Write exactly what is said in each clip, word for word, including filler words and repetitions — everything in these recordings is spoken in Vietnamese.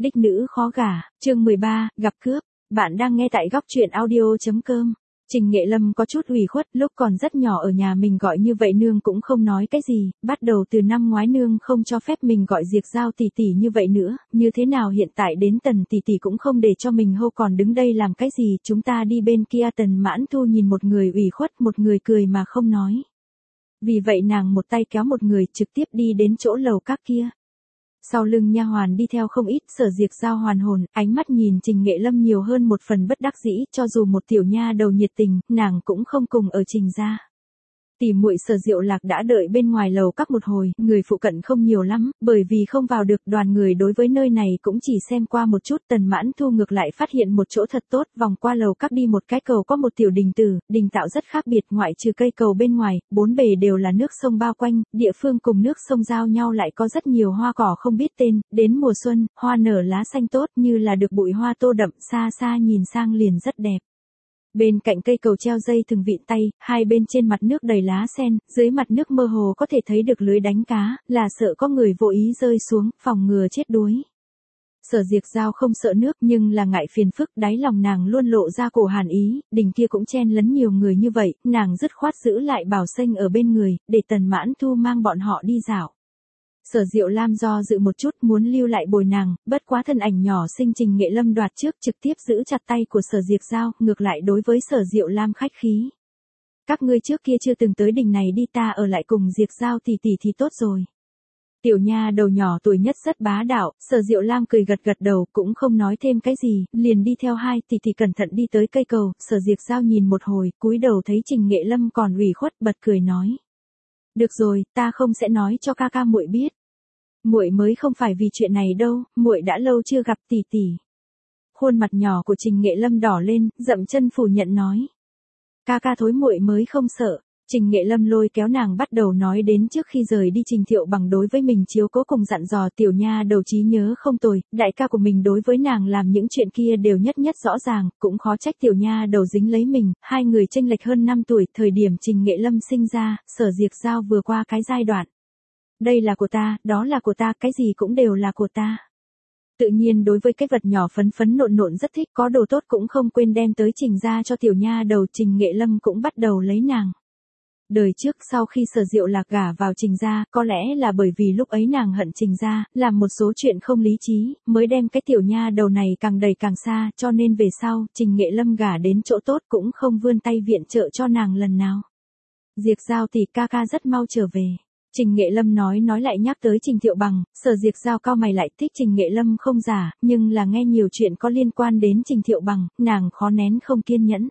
Đích nữ khó gả, chương mười ba, gặp cướp. Bạn đang nghe tại góc truyện audio.com. Trình Nghệ Lâm có chút ủy khuất, lúc còn rất nhỏ ở nhà mình gọi như vậy nương cũng không nói cái gì, bắt đầu từ năm ngoái nương không cho phép mình gọi Diệp Giao tỷ tỷ như vậy nữa, như thế nào hiện tại đến Tần tỷ tỷ cũng không để cho mình hô, còn đứng đây làm cái gì, chúng ta đi bên kia. Tần Mãn Thu nhìn một người ủy khuất, một người cười mà không nói. Vì vậy nàng một tay kéo một người trực tiếp đi đến chỗ lầu các kia. Sau lưng nha hoàn đi theo không ít, Sở Diệp Giao hoàn hồn, ánh mắt nhìn Trình Nghệ Lâm nhiều hơn một phần bất đắc dĩ, cho dù một tiểu nha đầu nhiệt tình, nàng cũng không cùng ở Trình gia. Tỷ muội Sở Diệu Lạc đã đợi bên ngoài lầu các một hồi, người phụ cận không nhiều lắm, bởi vì không vào được, đoàn người đối với nơi này cũng chỉ xem qua một chút. Tần Mãn Thu ngược lại phát hiện một chỗ thật tốt, vòng qua lầu các đi một cái cầu có một tiểu đình tử, đình tạo rất khác biệt, ngoại trừ cây cầu bên ngoài, bốn bề đều là nước sông bao quanh, địa phương cùng nước sông giao nhau lại có rất nhiều hoa cỏ không biết tên, đến mùa xuân, hoa nở lá xanh tốt như là được bụi hoa tô đậm, xa xa nhìn sang liền rất đẹp. Bên cạnh cây cầu treo dây thừng vịn tay, hai bên trên mặt nước đầy lá sen, dưới mặt nước mơ hồ có thể thấy được lưới đánh cá, là sợ có người vô ý rơi xuống, phòng ngừa chết đuối. Sở Diệp Giao không sợ nước nhưng là ngại phiền phức, đáy lòng nàng luôn lộ ra cổ hàn ý, đình kia cũng chen lấn nhiều người như vậy, nàng dứt khoát giữ lại Bảo Xanh ở bên người, để Tần Mãn Thu mang bọn họ đi dạo. Sở Diệu Lam do dự một chút muốn lưu lại bồi nàng, bất quá thân ảnh nhỏ xinh Trình Nghệ Lâm đoạt trước trực tiếp giữ chặt tay của Sở Diệp Giao, ngược lại đối với Sở Diệu Lam khách khí. Các ngươi trước kia chưa từng tới đỉnh này đi, ta ở lại cùng Diệp Giao tỷ tỷ thì tốt rồi. Tiểu nha đầu nhỏ tuổi nhất rất bá đạo, Sở Diệu Lam cười gật gật đầu cũng không nói thêm cái gì, liền đi theo hai tỷ tỷ cẩn thận đi tới cây cầu. Sở Diệp Giao nhìn một hồi, cúi đầu thấy Trình Nghệ Lâm còn ủy khuất, bật cười nói: "Được rồi, ta không sẽ nói cho ca ca muội biết. Muội mới không phải vì chuyện này đâu, muội đã lâu chưa gặp tỷ tỷ." Khuôn mặt nhỏ của Trình Nghệ Lâm đỏ lên, dậm chân phủ nhận nói: "Ca ca thối muội mới không sợ." Trình Nghệ Lâm lôi kéo nàng bắt đầu nói đến trước khi rời đi Trình Thiệu Bằng đối với mình chiếu cố cùng dặn dò. Tiểu nha đầu trí nhớ không tồi, đại ca của mình đối với nàng làm những chuyện kia đều nhất nhất rõ ràng, cũng khó trách tiểu nha đầu dính lấy mình, hai người chênh lệch hơn năm tuổi, thời điểm Trình Nghệ Lâm sinh ra, Sở Diệp Giao vừa qua cái giai đoạn. Đây là của ta, đó là của ta, cái gì cũng đều là của ta. Tự nhiên đối với cái vật nhỏ phấn phấn nộn nộn rất thích, có đồ tốt cũng không quên đem tới Trình ra cho tiểu nha đầu. Trình Nghệ Lâm cũng bắt đầu lấy nàng. Đời trước sau khi Sở Diệu Lạc gả vào Trình gia, có lẽ là bởi vì lúc ấy nàng hận Trình gia, làm một số chuyện không lý trí, mới đem cái tiểu nha đầu này càng đẩy càng xa, cho nên về sau, Trình Nghệ Lâm gả đến chỗ tốt cũng không vươn tay viện trợ cho nàng lần nào. Diệp Giao tỷ ca ca rất mau trở về. Trình Nghệ Lâm nói nói lại nhắc tới Trình Thiệu Bằng, Sở Diệp Giao cau mày lại, thích Trình Nghệ Lâm không giả, nhưng là nghe nhiều chuyện có liên quan đến Trình Thiệu Bằng, nàng khó nén không kiên nhẫn.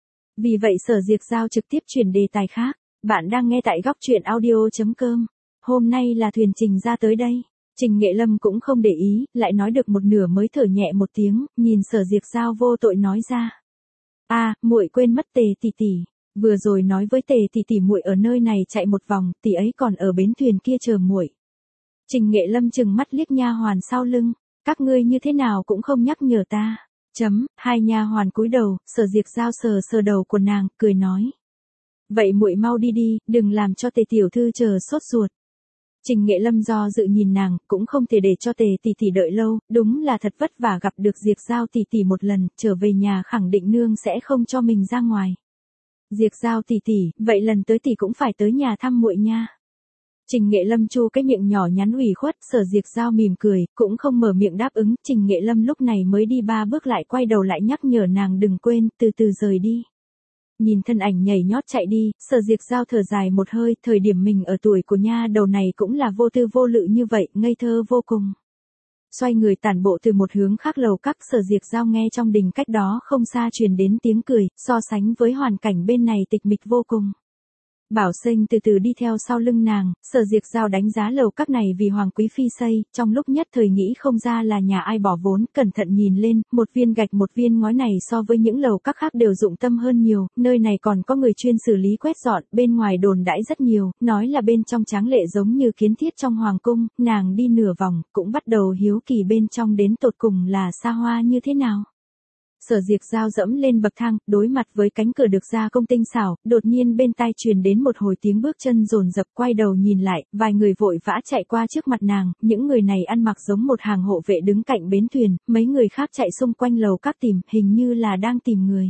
Vì vậy Sở Diệp Giao trực tiếp chuyển đề tài khác. Bạn đang nghe tại góc truyện audio.com. Hôm nay là thuyền Trình ra tới đây. Trình Nghệ Lâm cũng không để ý, lại nói được một nửa mới thở nhẹ một tiếng, nhìn Sở Diệp Giao vô tội nói ra: "A, à, muội quên mất Tề tỷ tỷ. Vừa rồi nói với Tề tỷ tỷ muội ở nơi này chạy một vòng, tỷ ấy còn ở bến thuyền kia chờ muội." Trình Nghệ Lâm chừng mắt liếc nha hoàn sau lưng: "Các ngươi như thế nào cũng không nhắc nhở ta." Chấm, hai nha hoàn cúi đầu, Sở Diệp Giao sờ sờ đầu của nàng, cười nói: "Vậy muội mau đi đi, đừng làm cho Tề tiểu thư chờ sốt ruột." Trình Nghệ Lâm do dự nhìn nàng, cũng không thể để cho Tề tỷ tỷ đợi lâu, đúng là thật vất vả gặp được Diệp Giao tỷ tỷ một lần, trở về nhà khẳng định nương sẽ không cho mình ra ngoài. Diệp Giao tỷ tỷ, vậy lần tới tỷ cũng phải tới nhà thăm muội nha. Trình Nghệ Lâm chu cái miệng nhỏ nhắn ủy khuất, Sở Diệp Giao mỉm cười, cũng không mở miệng đáp ứng. Trình Nghệ Lâm lúc này mới đi ba bước lại quay đầu lại nhắc nhở nàng đừng quên, từ từ rời đi. Nhìn thân ảnh nhảy nhót chạy đi, Sở Diệp Giao thở dài một hơi, thời điểm mình ở tuổi của nha đầu này cũng là vô tư vô lự như vậy, ngây thơ vô cùng. Xoay người tản bộ từ một hướng khác lầu các, Sở Diệp Giao nghe trong đình cách đó không xa truyền đến tiếng cười, so sánh với hoàn cảnh bên này tịch mịch vô cùng. Bảo Xanh từ từ đi theo sau lưng nàng, Sở Diệp Giao đánh giá lầu các này vì Hoàng Quý Phi xây, trong lúc nhất thời nghĩ không ra là nhà ai bỏ vốn, cẩn thận nhìn lên, một viên gạch một viên ngói này so với những lầu các khác đều dụng tâm hơn nhiều, nơi này còn có người chuyên xử lý quét dọn, bên ngoài đồn đãi rất nhiều, nói là bên trong tráng lệ giống như kiến thiết trong Hoàng cung, nàng đi nửa vòng, cũng bắt đầu hiếu kỳ bên trong đến tột cùng là xa hoa như thế nào. Sở Diệp Giao dẫm lên bậc thang, đối mặt với cánh cửa được gia công tinh xảo, đột nhiên bên tai truyền đến một hồi tiếng bước chân dồn dập, quay đầu nhìn lại, vài người vội vã chạy qua trước mặt nàng, những người này ăn mặc giống một hàng hộ vệ đứng cạnh bến thuyền, mấy người khác chạy xung quanh lầu các tìm, hình như là đang tìm người.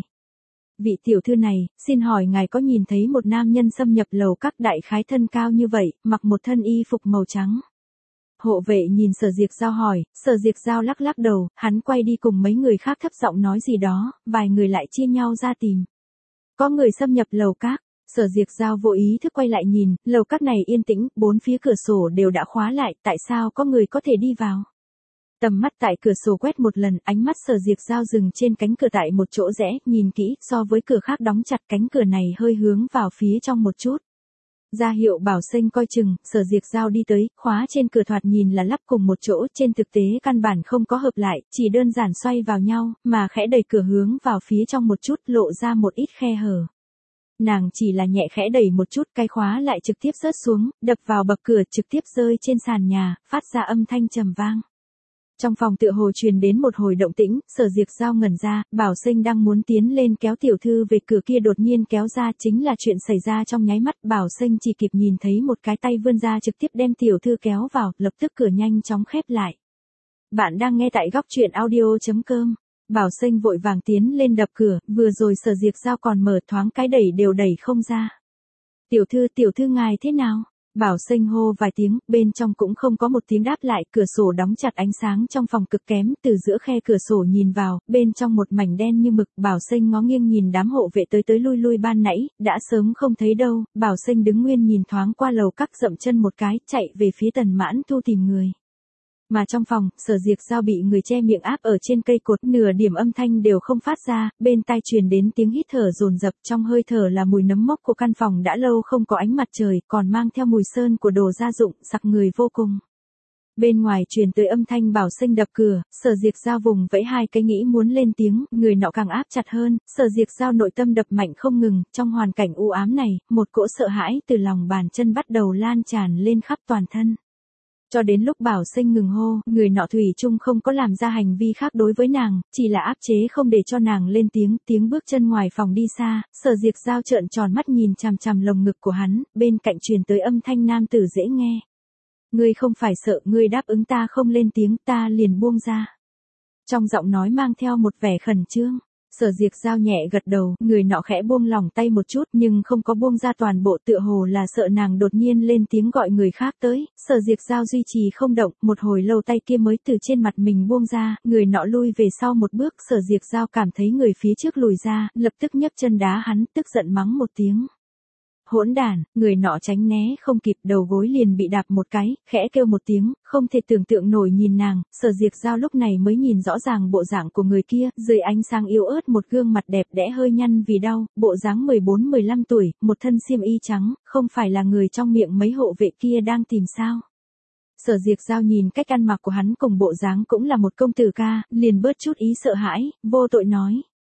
Vị tiểu thư này, xin hỏi ngài có nhìn thấy một nam nhân xâm nhập lầu các, đại khái thân cao như vậy, mặc một thân y phục màu trắng. Hộ vệ nhìn Sở Diệp Giao hỏi, Sở Diệp Giao lắc lắc đầu, hắn quay đi cùng mấy người khác thấp giọng nói gì đó, vài người lại chia nhau ra tìm. Có người xâm nhập lầu các, Sở Diệp Giao vô ý thức quay lại nhìn, lầu các này yên tĩnh, bốn phía cửa sổ đều đã khóa lại, tại sao có người có thể đi vào? Tầm mắt tại cửa sổ quét một lần, ánh mắt Sở Diệp Giao dừng trên cánh cửa tại một chỗ rẽ, nhìn kỹ, so với cửa khác đóng chặt, cánh cửa này hơi hướng vào phía trong một chút. Ra hiệu bảo xanh coi chừng, Sở Diệp Giao đi tới, khóa trên cửa thoạt nhìn là lắp cùng một chỗ, trên thực tế căn bản không có hợp lại, chỉ đơn giản xoay vào nhau, mà khẽ đẩy cửa hướng vào phía trong một chút, lộ ra một ít khe hở. Nàng chỉ là nhẹ khẽ đẩy một chút, cái khóa lại trực tiếp rớt xuống, đập vào bậc cửa, trực tiếp rơi trên sàn nhà, phát ra âm thanh trầm vang. Trong phòng tựa hồ truyền đến một hồi động tĩnh, Sở Diệp Giao ngẩn ra, Bảo Sinh đang muốn tiến lên kéo tiểu thư về, cửa kia đột nhiên kéo ra, chính là chuyện xảy ra trong nháy mắt, Bảo Sinh chỉ kịp nhìn thấy một cái tay vươn ra trực tiếp đem tiểu thư kéo vào, lập tức cửa nhanh chóng khép lại. Bạn đang nghe tại góc truyện audio chấm com. Bảo Sinh vội vàng tiến lên đập cửa, vừa rồi Sở Diệp Giao còn mở, thoáng cái đẩy đều đẩy không ra. Tiểu thư, tiểu thư ngài thế nào? Bảo Sinh hô vài tiếng, bên trong cũng không có một tiếng đáp lại, cửa sổ đóng chặt, ánh sáng trong phòng cực kém, từ giữa khe cửa sổ nhìn vào, bên trong một mảnh đen như mực, Bảo Sinh ngó nghiêng nhìn đám hộ vệ tới tới lui lui ban nãy, đã sớm không thấy đâu, Bảo Sinh đứng nguyên nhìn thoáng qua lầu các, dậm chân một cái, chạy về phía Tần Mãn Thu tìm người. Mà trong phòng, Sở Diệp Giao bị người che miệng áp ở trên cây cột, nửa điểm âm thanh đều không phát ra, bên tai truyền đến tiếng hít thở dồn dập, trong hơi thở là mùi nấm mốc của căn phòng đã lâu không có ánh mặt trời, còn mang theo mùi sơn của đồ gia dụng, sặc người vô cùng. Bên ngoài truyền tới âm thanh Bảo Sinh đập cửa, Sở Diệp Giao vùng vẫy hai cái nghĩ muốn lên tiếng, người nọ càng áp chặt hơn, Sở Diệp Giao nội tâm đập mạnh không ngừng, trong hoàn cảnh u ám này, một cỗ sợ hãi từ lòng bàn chân bắt đầu lan tràn lên khắp toàn thân. Cho đến lúc Bảo Sinh ngừng hô, người nọ thủy chung không có làm ra hành vi khác đối với nàng, chỉ là áp chế không để cho nàng lên tiếng, tiếng bước chân ngoài phòng đi xa, Sở Diệp Giao trợn tròn mắt nhìn chằm chằm lồng ngực của hắn, bên cạnh truyền tới âm thanh nam tử dễ nghe. Ngươi không phải sợ, ngươi đáp ứng ta không lên tiếng, ta liền buông ra. Trong giọng nói mang theo một vẻ khẩn trương. Sở Diệp Giao nhẹ gật đầu, người nọ khẽ buông lỏng tay một chút nhưng không có buông ra toàn bộ, tựa hồ là sợ nàng đột nhiên lên tiếng gọi người khác tới, Sở Diệp Giao duy trì không động, một hồi lâu tay kia mới từ trên mặt mình buông ra, người nọ lui về sau một bước, Sở Diệp Giao cảm thấy người phía trước lùi ra, lập tức nhấc chân đá hắn, tức giận mắng một tiếng. Hỗn đản, người nọ tránh né không kịp, đầu gối liền bị đạp một cái, khẽ kêu một tiếng, không thể tưởng tượng nổi nhìn nàng, Sở Diệp Giao lúc này mới nhìn rõ ràng bộ dạng của người kia, dưới ánh sáng yếu ớt một gương mặt đẹp đẽ hơi nhăn vì đau, bộ dáng mười bốn mười lăm tuổi, một thân xiêm y trắng, không phải là người trong miệng mấy hộ vệ kia đang tìm sao. Sở Diệp Giao nhìn cách ăn mặc của hắn cùng bộ dáng cũng là một công tử ca, liền bớt chút ý sợ hãi, vô tội nói.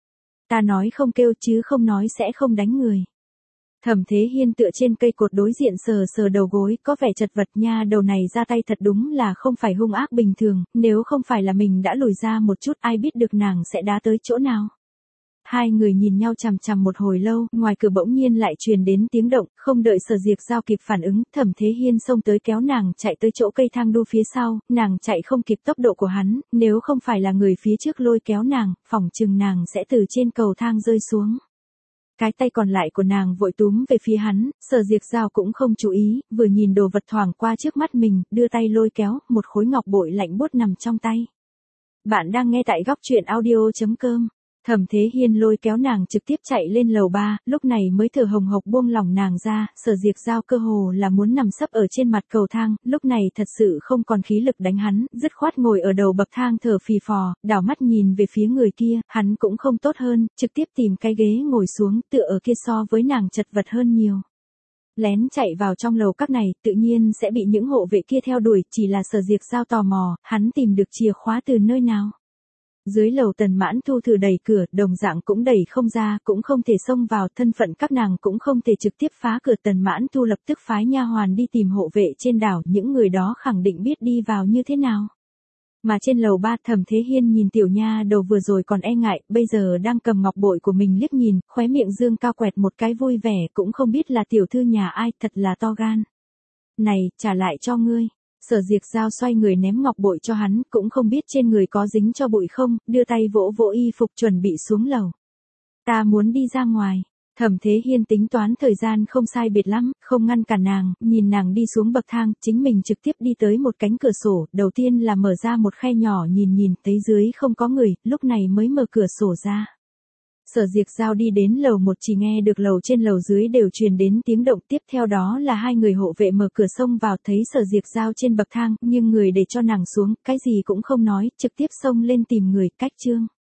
Ta nói không kêu chứ không nói sẽ không đánh người. Thẩm Thế Hiên tựa trên cây cột đối diện sờ sờ đầu gối, có vẻ chật vật nha, đầu này ra tay thật đúng là không phải hung ác bình thường, nếu không phải là mình đã lùi ra một chút ai biết được nàng sẽ đá tới chỗ nào. Hai người nhìn nhau chằm chằm một hồi lâu, ngoài cửa bỗng nhiên lại truyền đến tiếng động, không đợi Sở Diệp Giao kịp phản ứng, Thẩm Thế Hiên xông tới kéo nàng chạy tới chỗ cây thang đu phía sau, nàng chạy không kịp tốc độ của hắn, nếu không phải là người phía trước lôi kéo nàng, phỏng chừng nàng sẽ từ trên cầu thang rơi xuống. Cái tay còn lại của nàng vội túm về phía hắn, Sở Diệp Giao cũng không chú ý, vừa nhìn đồ vật thoảng qua trước mắt mình, đưa tay lôi kéo, một khối ngọc bội lạnh buốt nằm trong tay. Bạn đang nghe tại góc truyện audio chấm com. Thẩm Thế Hiên lôi kéo nàng trực tiếp chạy lên lầu ba, lúc này mới thở hồng hộc buông lỏng nàng ra, Sở Diệp Giao cơ hồ là muốn nằm sấp ở trên mặt cầu thang, lúc này thật sự không còn khí lực đánh hắn, dứt khoát ngồi ở đầu bậc thang thở phì phò, đảo mắt nhìn về phía người kia, hắn cũng không tốt hơn, trực tiếp tìm cái ghế ngồi xuống, tựa ở kia so với nàng chật vật hơn nhiều. Lén chạy vào trong lầu các này, tự nhiên sẽ bị những hộ vệ kia theo đuổi, chỉ là Sở Diệp Giao tò mò, hắn tìm được chìa khóa từ nơi nào. Dưới lầu Tần Mãn Thu thử đẩy cửa, đồng dạng cũng đẩy không ra, cũng không thể xông vào, thân phận các nàng cũng không thể trực tiếp phá cửa. Tần Mãn Thu lập tức phái nha hoàn đi tìm hộ vệ trên đảo, những người đó khẳng định biết đi vào như thế nào. Mà trên lầu ba Thẩm Thế Hiên nhìn tiểu nha đầu vừa rồi còn e ngại, bây giờ đang cầm ngọc bội của mình liếc nhìn, khóe miệng dương cao quẹt một cái vui vẻ, cũng không biết là tiểu thư nhà ai, thật là to gan. Này, trả lại cho ngươi. Sở Diệc Giao xoay người ném ngọc bội cho hắn, cũng không biết trên người có dính cho bụi không, đưa tay vỗ vỗ y phục chuẩn bị xuống lầu. Ta muốn đi ra ngoài. Thẩm Thế Hiên tính toán thời gian không sai biệt lắm, không ngăn cản nàng, nhìn nàng đi xuống bậc thang, chính mình trực tiếp đi tới một cánh cửa sổ, đầu tiên là mở ra một khe nhỏ nhìn nhìn, thấy dưới không có người, lúc này mới mở cửa sổ ra. Sở Diệc Giao đi đến lầu một chỉ nghe được lầu trên lầu dưới đều truyền đến tiếng động, tiếp theo đó là hai người hộ vệ mở cửa xông vào, thấy Sở Diệc Giao trên bậc thang, nhưng người để cho nàng xuống, cái gì cũng không nói, trực tiếp xông lên tìm người, cách trương.